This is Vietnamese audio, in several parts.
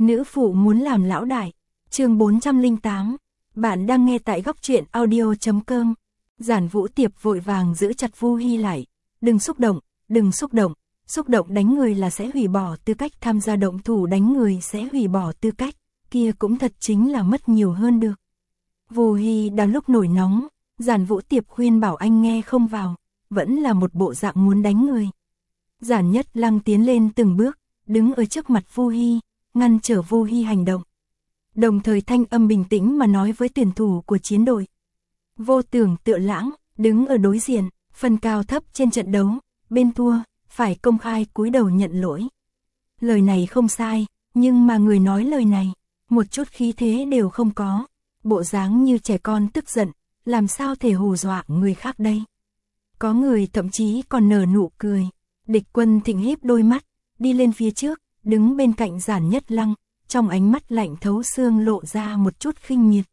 Nữ phụ muốn làm lão đại. Chương 408. Bạn đang nghe tại góc truyện audio.com. Giản Vũ Tiệp vội vàng giữ chặt Vu Hi lại. Đừng xúc động, đừng xúc động. Xúc động đánh người là sẽ hủy bỏ tư cách, tham gia động thủ đánh người sẽ hủy bỏ tư cách. Kia cũng thật chính là mất nhiều hơn được. Vu Hi đang lúc nổi nóng, Giản Vũ Tiệp khuyên bảo anh nghe không vào, vẫn là một bộ dạng muốn đánh người. Giản Nhất Lăng tiến lên từng bước, đứng ở trước mặt Vu Hi, ngăn trở Vu Hi hành động. Đồng thời thanh âm bình tĩnh mà nói với tuyển thủ của chiến đội. Vô Tưởng Tựa Lãng, đứng ở đối diện, phân cao thấp trên trận đấu, bên thua, phải công khai cúi đầu nhận lỗi. Lời này không sai, nhưng mà người nói lời này, một chút khí thế đều không có, bộ dáng như trẻ con tức giận, làm sao thể hù dọa người khác đây. Có người thậm chí còn nở nụ cười. Địch Quân Thịnh híp đôi mắt, đi lên phía trước, đứng bên cạnh Giản Nhất Lăng, trong ánh mắt lạnh thấu xương lộ ra một chút khinh miệt.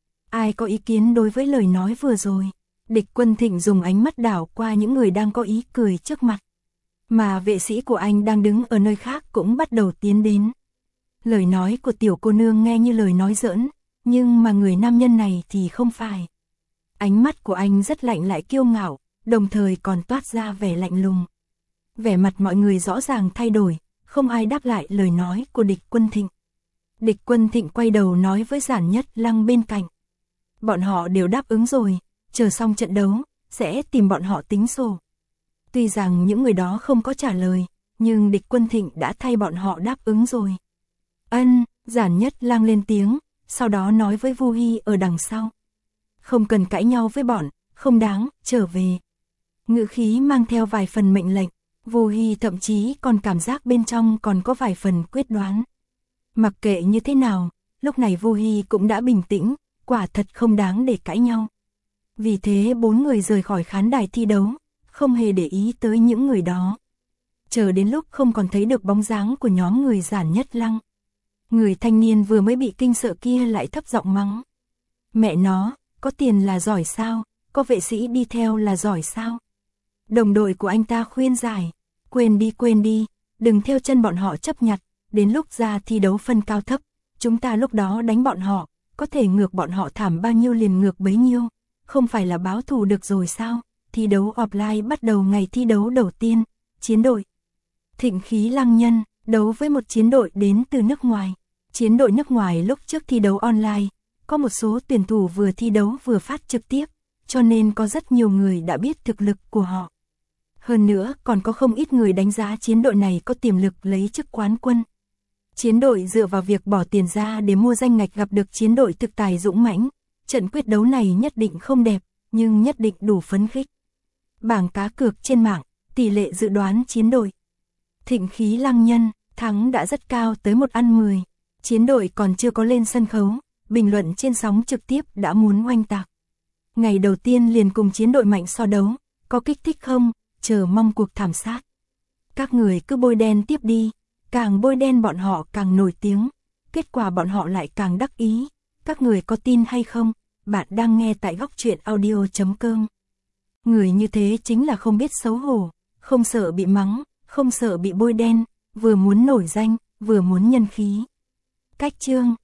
Ai có ý kiến đối với lời nói vừa rồi? Địch Quân Thịnh dùng ánh mắt đảo qua những người đang có ý cười trước mặt. Mà vệ sĩ của anh đang đứng ở nơi khác cũng bắt đầu tiến đến. Lời nói của tiểu cô nương nghe như lời nói giỡn, nhưng mà người nam nhân này thì không phải. Ánh mắt của anh rất lạnh lại kiêu ngạo, đồng thời còn toát ra vẻ lạnh lùng. Vẻ mặt mọi người rõ ràng thay đổi, không ai đáp lại lời nói của Địch Quân Thịnh. Địch Quân Thịnh quay đầu nói với Giản Nhất Lăng bên cạnh. Bọn họ đều đáp ứng rồi, chờ xong trận đấu, sẽ tìm bọn họ tính sổ. Tuy rằng những người đó không có trả lời, nhưng Địch Quân Thịnh đã thay bọn họ đáp ứng rồi. Ân, Giản Nhất Lăng lên tiếng, sau đó nói với Vu Hi ở đằng sau. Không cần cãi nhau với bọn, không đáng, trở về. Ngữ khí mang theo vài phần mệnh lệnh, Vu Hi thậm chí còn cảm giác bên trong còn có vài phần quyết đoán. Mặc kệ như thế nào, lúc này Vu Hi cũng đã bình tĩnh, quả thật không đáng để cãi nhau. Vì thế 4 người rời khỏi khán đài thi đấu, không hề để ý tới những người đó. Chờ đến lúc không còn thấy được bóng dáng của nhóm người Giản Nhất Lăng. Người thanh niên vừa mới bị kinh sợ kia lại thấp giọng mắng. Mẹ nó, có tiền là giỏi sao, có vệ sĩ đi theo là giỏi sao. Đồng đội của anh ta khuyên giải, quên đi, đừng theo chân bọn họ chấp nhặt, đến lúc ra thi đấu phân cao thấp, chúng ta lúc đó đánh bọn họ, có thể ngược bọn họ thảm bao nhiêu liền ngược bấy nhiêu, không phải là báo thù được rồi sao. Thi đấu offline bắt đầu ngày thi đấu đầu tiên, chiến đội Thịnh Khí Lăng Nhân đấu với một chiến đội đến từ nước ngoài. Chiến đội nước ngoài lúc trước thi đấu online, có một số tuyển thủ vừa thi đấu vừa phát trực tiếp, cho nên có rất nhiều người đã biết thực lực của họ. Hơn nữa còn có không ít người đánh giá chiến đội này có tiềm lực lấy chức quán quân. Chiến đội dựa vào việc bỏ tiền ra để mua danh ngạch gặp được chiến đội thực tài dũng mãnh. Trận quyết đấu này nhất định không đẹp, nhưng nhất định đủ phấn khích. Bảng cá cược trên mạng, tỷ lệ dự đoán chiến đội Thịnh Khí Lăng Nhân thắng đã rất cao tới 1/10. Chiến đội còn chưa có lên sân khấu, bình luận trên sóng trực tiếp đã muốn oanh tạc. Ngày đầu tiên liền cùng chiến đội mạnh so đấu, có kích thích không, chờ mong cuộc thảm sát. Các người cứ bôi đen tiếp đi, càng bôi đen bọn họ càng nổi tiếng, kết quả bọn họ lại càng đắc ý. Các người có tin hay không? Bạn đang nghe tại góc truyện audio.com. Người như thế chính là không biết xấu hổ, không sợ bị mắng, không sợ bị bôi đen, vừa muốn nổi danh, vừa muốn nhân khí. Cách chương